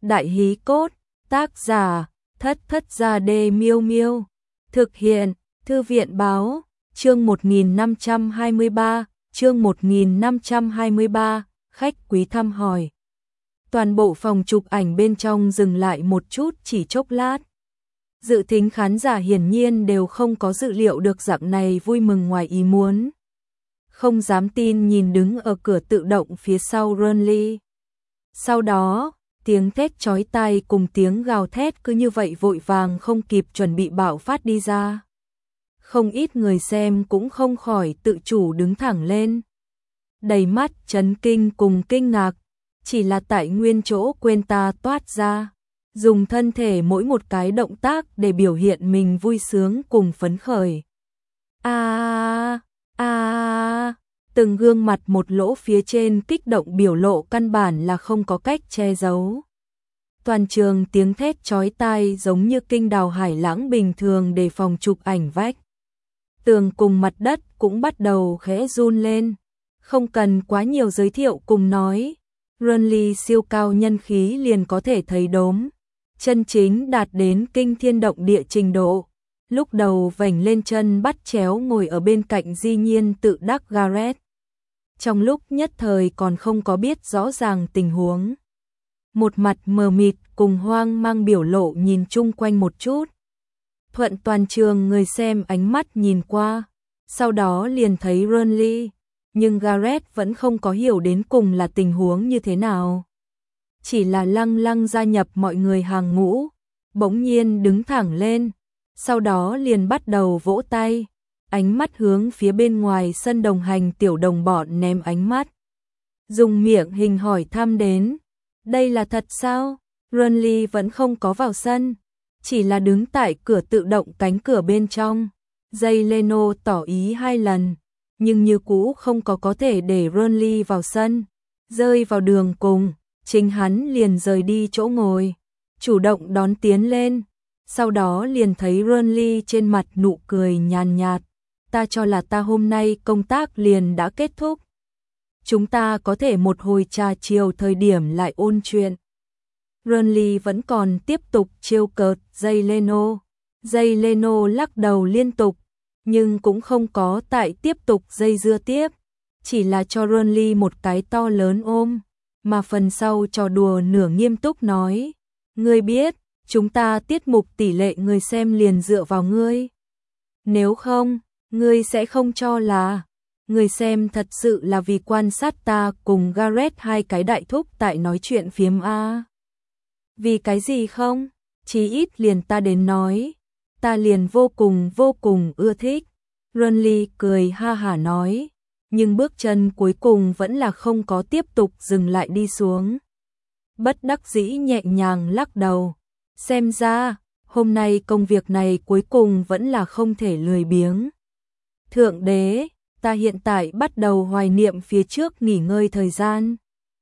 Đại hí cốt, tác giả, Thất Thất Gia Đê Miêu Miêu. Thực hiện, Thư viện báo, chương 1523, chương 1523, khách quý thăm hỏi. Toàn bộ phòng chụp ảnh bên trong dừng lại một chút chỉ chốc lát. Dự thính khán giả hiển nhiên đều không có dự liệu được dạng này vui mừng ngoài ý muốn. Không dám tin nhìn đứng ở cửa tự động phía sau Renly. Sau đó, tiếng thét chói tai cùng tiếng gào thét cứ như vậy vội vàng không kịp chuẩn bị bạo phát đi ra. Không ít người xem cũng không khỏi tự chủ đứng thẳng lên. Đầy mắt chấn kinh cùng kinh ngạc, chỉ là tại nguyên chỗ quên ta toát ra. Dùng thân thể mỗi một cái động tác để biểu hiện mình vui sướng cùng phấn khởi. Từng gương mặt một lỗ phía trên kích động biểu lộ căn bản là không có cách che giấu. Toàn trường tiếng thét chói tai giống như kinh đào hải lãng bình thường để phòng chụp ảnh vách. Tường cùng mặt đất cũng bắt đầu khẽ run lên. Không cần quá nhiều giới thiệu cùng nói. Renly siêu cao nhân khí liền có thể thấy đốm. Chân chính đạt đến kinh thiên động địa trình độ. Lúc đầu vểnh lên chân bắt chéo ngồi ở bên cạnh di nhiên tự đắc Gareth. Trong lúc nhất thời còn không có biết rõ ràng tình huống. Một mặt mờ mịt cùng hoang mang biểu lộ nhìn chung quanh một chút. Thuận toàn trường người xem ánh mắt nhìn qua. Sau đó liền thấy Renly. Nhưng Gareth vẫn không có hiểu đến cùng là tình huống như thế nào. Chỉ là lăng lăng gia nhập mọi người hàng ngũ. Bỗng nhiên đứng thẳng lên. Sau đó liền bắt đầu vỗ tay. Ánh mắt hướng phía bên ngoài sân đồng hành tiểu đồng bọn ném ánh mắt. Dùng miệng hình hỏi thăm đến. Đây là thật sao? Renly vẫn không có vào sân. Chỉ là đứng tại cửa tự động cánh cửa bên trong. Jay Leno tỏ ý 2 lần. Nhưng như cũ không có thể để Renly vào sân. Rơi vào đường cùng. Chính hắn liền rời đi chỗ ngồi. Chủ động đón tiến lên. Sau đó liền thấy Renly trên mặt nụ cười nhàn nhạt. Ta cho là ta hôm nay công tác liền đã kết thúc. Chúng ta có thể một hồi trà chiều thời điểm lại ôn chuyện. Renly vẫn còn tiếp tục trêu cợt Jay Leno. Jay Leno lắc đầu liên tục, nhưng cũng không có tại tiếp tục dây dưa tiếp. Chỉ là cho Renly một cái to lớn ôm, mà phần sau trò đùa nửa nghiêm túc nói. Ngươi biết, chúng ta tiết mục tỷ lệ người xem liền dựa vào ngươi. Nếu không, ngươi sẽ không cho là người xem thật sự là vì quan sát ta cùng Gareth 2 cái đại thúc tại nói chuyện phiếm a. Vì cái gì không? Chí ít liền ta đến nói, ta liền vô cùng ưa thích. Renly cười ha hả nói, nhưng bước chân cuối cùng vẫn là không có tiếp tục dừng lại đi xuống. Bất đắc dĩ nhẹ nhàng lắc đầu, xem ra hôm nay công việc này cuối cùng vẫn là không thể lười biếng. Thượng đế, ta hiện tại bắt đầu hoài niệm phía trước nghỉ ngơi thời gian.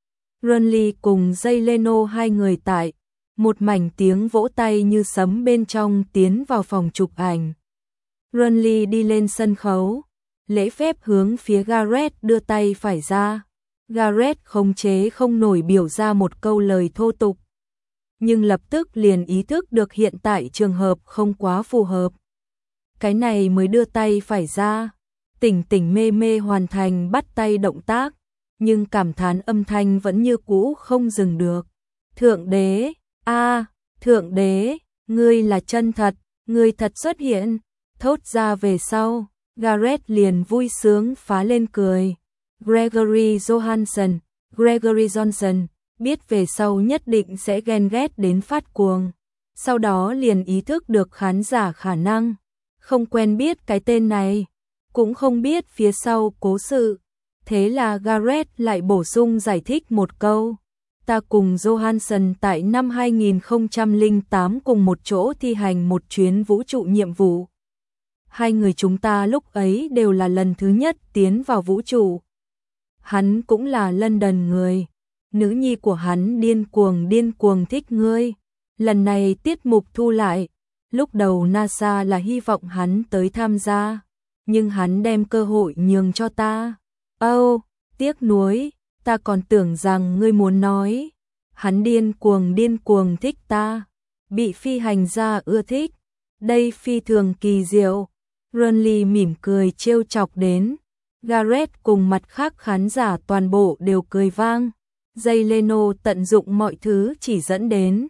Renly cùng Jay Leno 2 người tại, một mảnh tiếng vỗ tay như sấm bên trong tiến vào phòng chụp ảnh. Renly đi lên sân khấu, lễ phép hướng phía Gareth đưa tay phải ra. Gareth khống chế không nổi biểu ra một câu lời thô tục. Nhưng lập tức liền ý thức được hiện tại trường hợp không quá phù hợp. Cái này mới đưa tay phải ra. Tỉnh mê mê hoàn thành bắt tay động tác, nhưng cảm thán âm thanh vẫn như cũ không dừng được. Thượng đế, thượng đế, ngươi là chân thật, ngươi thật xuất hiện. Thốt ra về sau, Gareth liền vui sướng phá lên cười. Gregory Johnson, biết về sau nhất định sẽ ghen ghét đến phát cuồng. Sau đó liền ý thức được khán giả khả năng không quen biết cái tên này, cũng không biết phía sau cố sự. Thế là Gareth lại bổ sung giải thích một câu. Ta cùng Johansson tại năm 2008 cùng một chỗ thi hành một chuyến vũ trụ nhiệm vụ. 2 người chúng ta lúc ấy đều là lần thứ nhất tiến vào vũ trụ. Hắn cũng là London người. Nữ nhi của hắn điên cuồng thích ngươi. Lần này tiết mục thu lại. Lúc đầu NASA là hy vọng hắn tới tham gia. Nhưng hắn đem cơ hội nhường cho ta. Tiếc nuối, ta còn tưởng rằng ngươi muốn nói. Hắn điên cuồng thích ta, bị phi hành gia ưa thích, đây phi thường kỳ diệu. Renly mỉm cười trêu chọc đến. Gareth cùng mặt khác khán giả toàn bộ đều cười vang. Jay Leno tận dụng mọi thứ chỉ dẫn đến.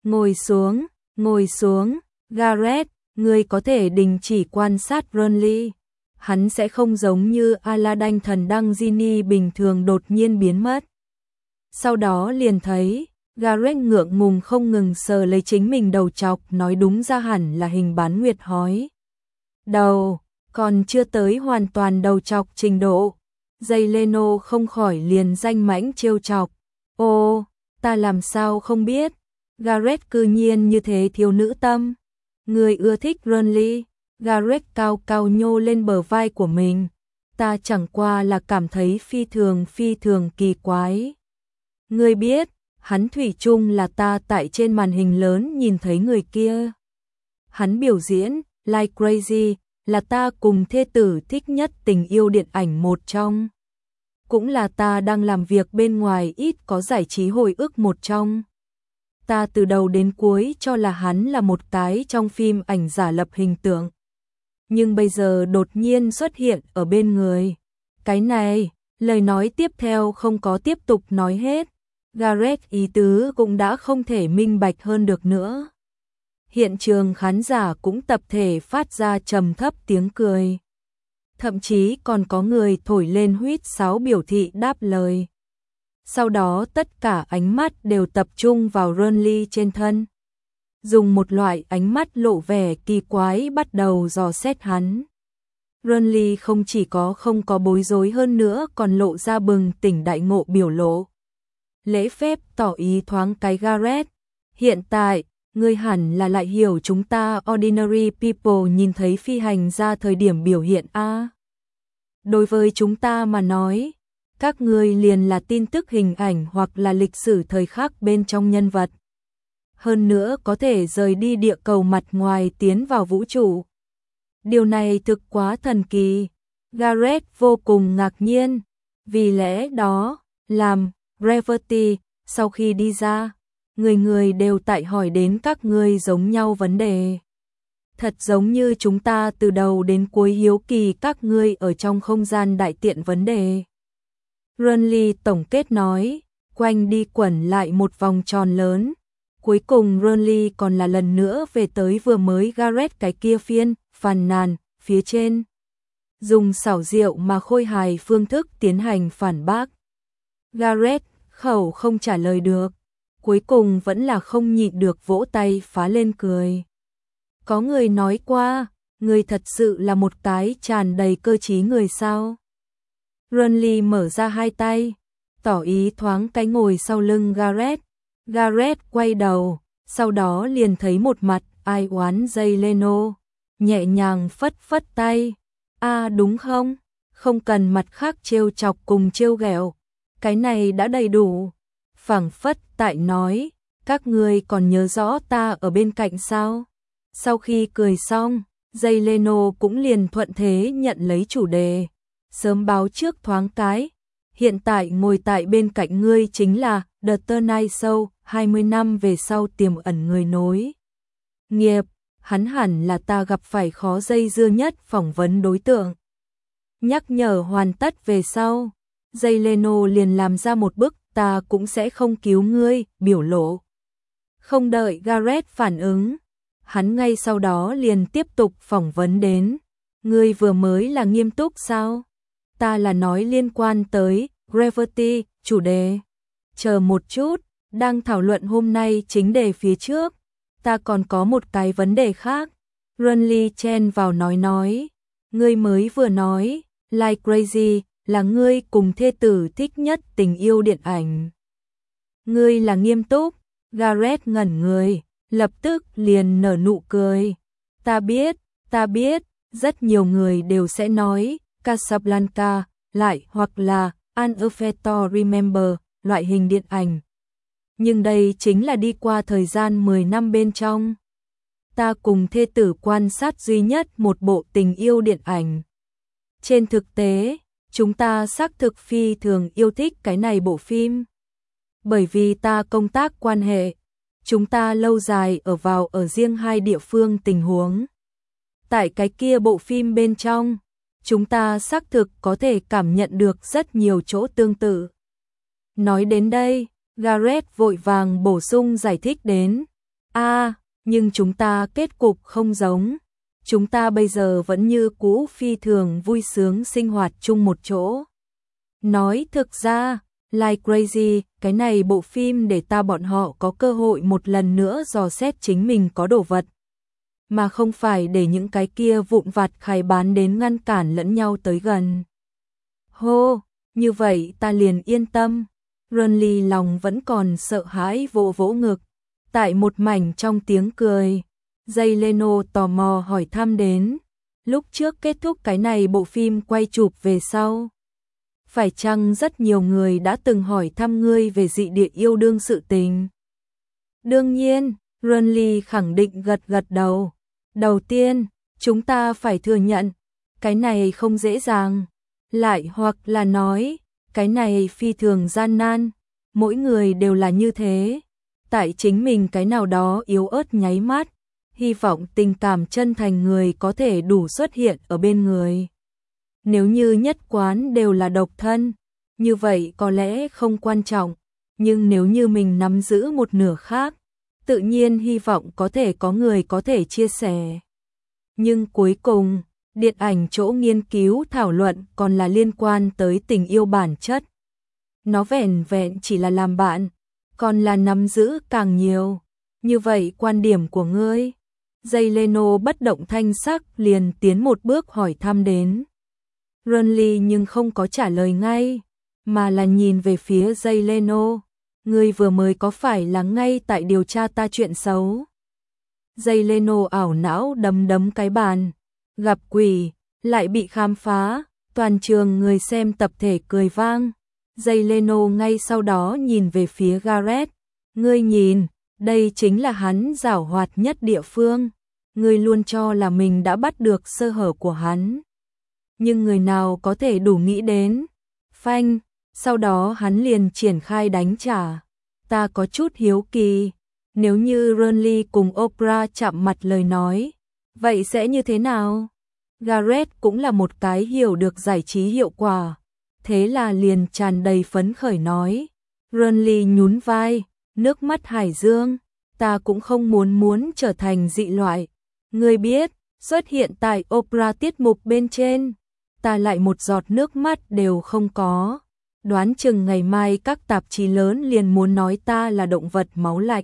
Ngồi xuống, Gareth, ngươi có thể đình chỉ quan sát Renly. Hắn sẽ không giống như Aladdin thần đăng genie bình thường đột nhiên biến mất. Sau đó liền thấy, Gareth ngượng ngùng không ngừng sờ lấy chính mình đầu chọc, nói đúng ra hẳn là hình bán nguyệt hói. Đầu, còn chưa tới hoàn toàn đầu chọc trình độ. Jay Leno không khỏi liền danh mãnh trêu chọc. Ô, ta làm sao không biết, Gareth cư nhiên như thế thiếu nữ tâm. Người ưa thích Renly. Gareth cao cao nhô lên bờ vai của mình. Ta chẳng qua là cảm thấy phi thường kỳ quái. Ngươi biết, hắn thủy chung là ta tại trên màn hình lớn nhìn thấy người kia. Hắn biểu diễn, like crazy, là ta cùng thê tử thích nhất tình yêu điện ảnh một trong. Cũng là ta đang làm việc bên ngoài ít có giải trí hồi ức một trong. Ta từ đầu đến cuối cho là hắn là một cái trong phim ảnh giả lập hình tượng. Nhưng bây giờ đột nhiên xuất hiện ở bên người. Cái này, lời nói tiếp theo không có tiếp tục nói hết. Gareth ý tứ cũng đã không thể minh bạch hơn được nữa. Hiện trường khán giả cũng tập thể phát ra trầm thấp tiếng cười. Thậm chí còn có người thổi lên huýt sáo biểu thị đáp lời. Sau đó tất cả ánh mắt đều tập trung vào Renly trên thân. Dùng một loại ánh mắt lộ vẻ kỳ quái bắt đầu dò xét hắn. Renly không chỉ không có bối rối hơn nữa còn lộ ra bừng tỉnh đại ngộ biểu lộ. Lễ phép tỏ ý thoáng cái Gareth. Hiện tại, ngươi hẳn là lại hiểu chúng ta ordinary people nhìn thấy phi hành gia thời điểm biểu hiện a. Đối với chúng ta mà nói, các ngươi liền là tin tức hình ảnh hoặc là lịch sử thời khắc bên trong nhân vật. Hơn nữa có thể rời đi địa cầu mặt ngoài tiến vào vũ trụ. Điều này thực quá thần kỳ. Gareth vô cùng ngạc nhiên. Vì lẽ đó, làm Gravity sau khi đi ra, người đều tại hỏi đến các ngươi giống nhau vấn đề. Thật giống như chúng ta từ đầu đến cuối hiếu kỳ các ngươi ở trong không gian đại tiện vấn đề. Renly tổng kết nói, quanh đi quẩn lại một vòng tròn lớn. Cuối cùng Renly còn là lần nữa về tới vừa mới Gareth cái kia phiên, phàn nàn, phía trên. Dùng xảo diệu mà khôi hài phương thức tiến hành phản bác. Gareth khẩu không trả lời được, cuối cùng vẫn là không nhịn được vỗ tay phá lên cười. Có người nói qua, người thật sự là một cái tràn đầy cơ trí người sao. Renly mở ra hai tay, tỏ ý thoáng cái ngồi sau lưng Gareth. Gareth quay đầu, sau đó liền thấy một mặt ai oán Jay Leno, nhẹ nhàng phất phất tay. Đúng không? Không cần mặt khác trêu chọc cùng trêu ghẹo, cái này đã đầy đủ. Phảng phất tại nói, các ngươi còn nhớ rõ ta ở bên cạnh sao? Sau khi cười xong, Jay Leno cũng liền thuận thế nhận lấy chủ đề. Sớm báo trước thoáng cái, hiện tại ngồi tại bên cạnh ngươi chính là The Tonight Show, 20 năm về sau tiềm ẩn người nối nghiệp, hắn hẳn là ta gặp phải khó dây dưa nhất phỏng vấn đối tượng. Nhắc nhở hoàn tất về sau, Jay Leno liền làm ra một bức ta cũng sẽ không cứu ngươi biểu lộ. Không đợi Gareth phản ứng, hắn ngay sau đó liền tiếp tục phỏng vấn đến. Ngươi vừa mới là nghiêm túc sao? Ta là nói liên quan tới Gravity, chủ đề. Chờ một chút, đang thảo luận hôm nay chính đề phía trước. Ta còn có một cái vấn đề khác. Renly chen vào nói. Ngươi mới vừa nói, Like Crazy là ngươi cùng thê tử thích nhất tình yêu điện ảnh. Ngươi là nghiêm túc. Gareth ngẩn người, lập tức liền nở nụ cười. Ta biết, rất nhiều người đều sẽ nói Casablanca, lại hoặc là An Effector Remember, loại hình điện ảnh. Nhưng đây chính là đi qua thời gian 10 năm bên trong. Ta cùng thê tử quan sát duy nhất một bộ tình yêu điện ảnh. Trên thực tế, chúng ta xác thực phi thường yêu thích cái này bộ phim. Bởi vì ta công tác quan hệ, chúng ta lâu dài ở riêng hai địa phương tình huống. Tại cái kia bộ phim bên trong, chúng ta xác thực có thể cảm nhận được rất nhiều chỗ tương tự. Nói đến đây, Gareth vội vàng bổ sung giải thích đến. Nhưng chúng ta kết cục không giống. Chúng ta bây giờ vẫn như cũ phi thường vui sướng sinh hoạt chung một chỗ. Nói thực ra, Like Crazy, cái này bộ phim để bọn họ có cơ hội một lần nữa dò xét chính mình có đồ vật. Mà không phải để những cái kia vụn vặt khai bán đến ngăn cản lẫn nhau tới gần. Hô, như vậy ta liền yên tâm. Renly lòng vẫn còn sợ hãi vỗ vỗ ngực. Tại một mảnh trong tiếng cười, Jay Leno tò mò hỏi thăm đến. Lúc trước kết thúc cái này bộ phim quay chụp về sau. Phải chăng rất nhiều người đã từng hỏi thăm ngươi về dị địa yêu đương sự tình? Đương nhiên, Renly khẳng định gật gật đầu. Đầu tiên, chúng ta phải thừa nhận, cái này không dễ dàng. Lại hoặc là nói, cái này phi thường gian nan. Mỗi người đều là như thế. Tại chính mình cái nào đó yếu ớt nháy mắt, hy vọng tình cảm chân thành người có thể đủ xuất hiện ở bên người. Nếu như nhất quán đều là độc thân, như vậy có lẽ không quan trọng, nhưng nếu như mình nắm giữ một nửa khác, tự nhiên hy vọng có thể có người có thể chia sẻ. Nhưng cuối cùng, điện ảnh chỗ nghiên cứu thảo luận còn là liên quan tới tình yêu bản chất. Nó vẻn vẹn chỉ là làm bạn, còn là nắm giữ càng nhiều. Như vậy quan điểm của ngươi? Jay Leno bất động thanh sắc liền tiến một bước hỏi thăm đến. Renly nhưng không có trả lời ngay, mà là nhìn về phía Jay Leno. Ngươi vừa mới có phải là ngay tại điều tra ta chuyện xấu? Jay Leno ảo não đấm cái bàn. Gặp quỷ, lại bị khám phá. Toàn trường người xem tập thể cười vang. Jay Leno ngay sau đó nhìn về phía Gareth. Ngươi nhìn, đây chính là hắn giảo hoạt nhất địa phương. Ngươi luôn cho là mình đã bắt được sơ hở của hắn. Nhưng người nào có thể đủ nghĩ đến? Phanh, sau đó hắn liền triển khai đánh trả. Ta có chút hiếu kỳ, nếu như Renly cùng Oprah chạm mặt lời nói, vậy sẽ như thế nào? Gareth cũng là một cái hiểu được giải trí hiệu quả, thế là liền tràn đầy phấn khởi nói. Renly nhún vai, nước mắt hải dương, ta cũng không muốn trở thành dị loại. Ngươi biết, xuất hiện tại Oprah tiết mục bên trên, ta lại một giọt nước mắt đều không có. Đoán chừng ngày mai các tạp chí lớn liền muốn nói ta là động vật máu lạnh.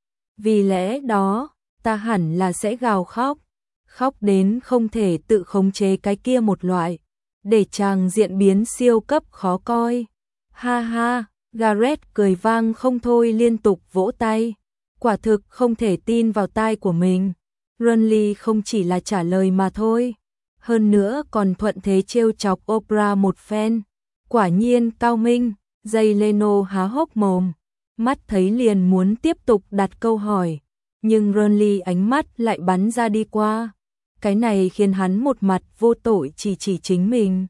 Vì lẽ đó, ta hẳn là sẽ gào khóc. Khóc đến không thể tự khống chế cái kia một loại. Để chàng diện biến siêu cấp khó coi. Ha ha, Gareth cười vang không thôi liên tục vỗ tay. Quả thực không thể tin vào tai của mình. Renly không chỉ là trả lời mà thôi. Hơn nữa còn thuận thế trêu chọc Oprah một phen. Quả nhiên cao minh. Jay Leno há hốc mồm, mắt thấy liền muốn tiếp tục đặt câu hỏi, nhưng Renly ánh mắt lại bắn ra đi qua. Cái này khiến hắn một mặt vô tội chỉ chính mình.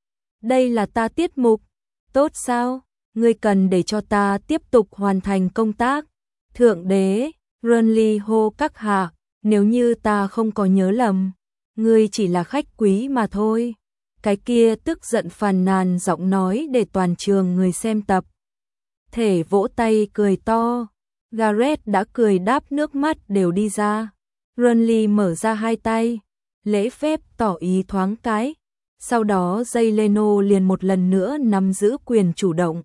Đây là ta tiết mục, tốt sao? Ngươi cần để cho ta tiếp tục hoàn thành công tác. Thượng đế, Renly hô các hạ, nếu như ta không có nhớ lầm, ngươi chỉ là khách quý mà thôi. Cái kia tức giận phàn nàn giọng nói để toàn trường người xem tập thể vỗ tay cười to. Gareth đã cười đáp nước mắt đều đi ra. Renly mở ra hai tay, lễ phép tỏ ý thoáng cái. Sau đó Jay Leno liền một lần nữa nắm giữ quyền chủ động.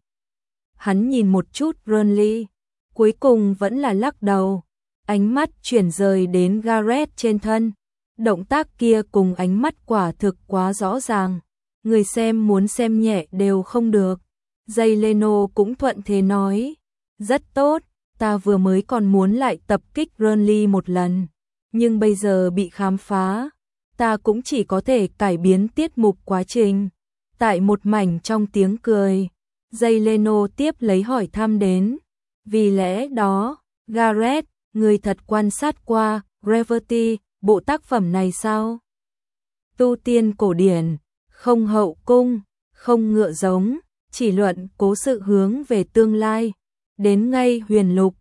Hắn nhìn một chút Renly, cuối cùng vẫn là lắc đầu. Ánh mắt chuyển rời đến Gareth trên thân. Động tác kia cùng ánh mắt quả thực quá rõ ràng. Người xem muốn xem nhẹ đều không được. Jay Leno cũng thuận thế nói. Rất tốt, ta vừa mới còn muốn lại tập kích Renly một lần. Nhưng bây giờ bị khám phá. Ta cũng chỉ có thể cải biến tiết mục quá trình. Tại một mảnh trong tiếng cười, Jay Leno tiếp lấy hỏi thăm đến. Vì lẽ đó, Gareth, người thật quan sát qua Gravity, bộ tác phẩm này sao? Tu tiên cổ điển, không hậu cung, không ngựa giống, chỉ luận cố sự hướng về tương lai. Đến ngay Huyền Lục,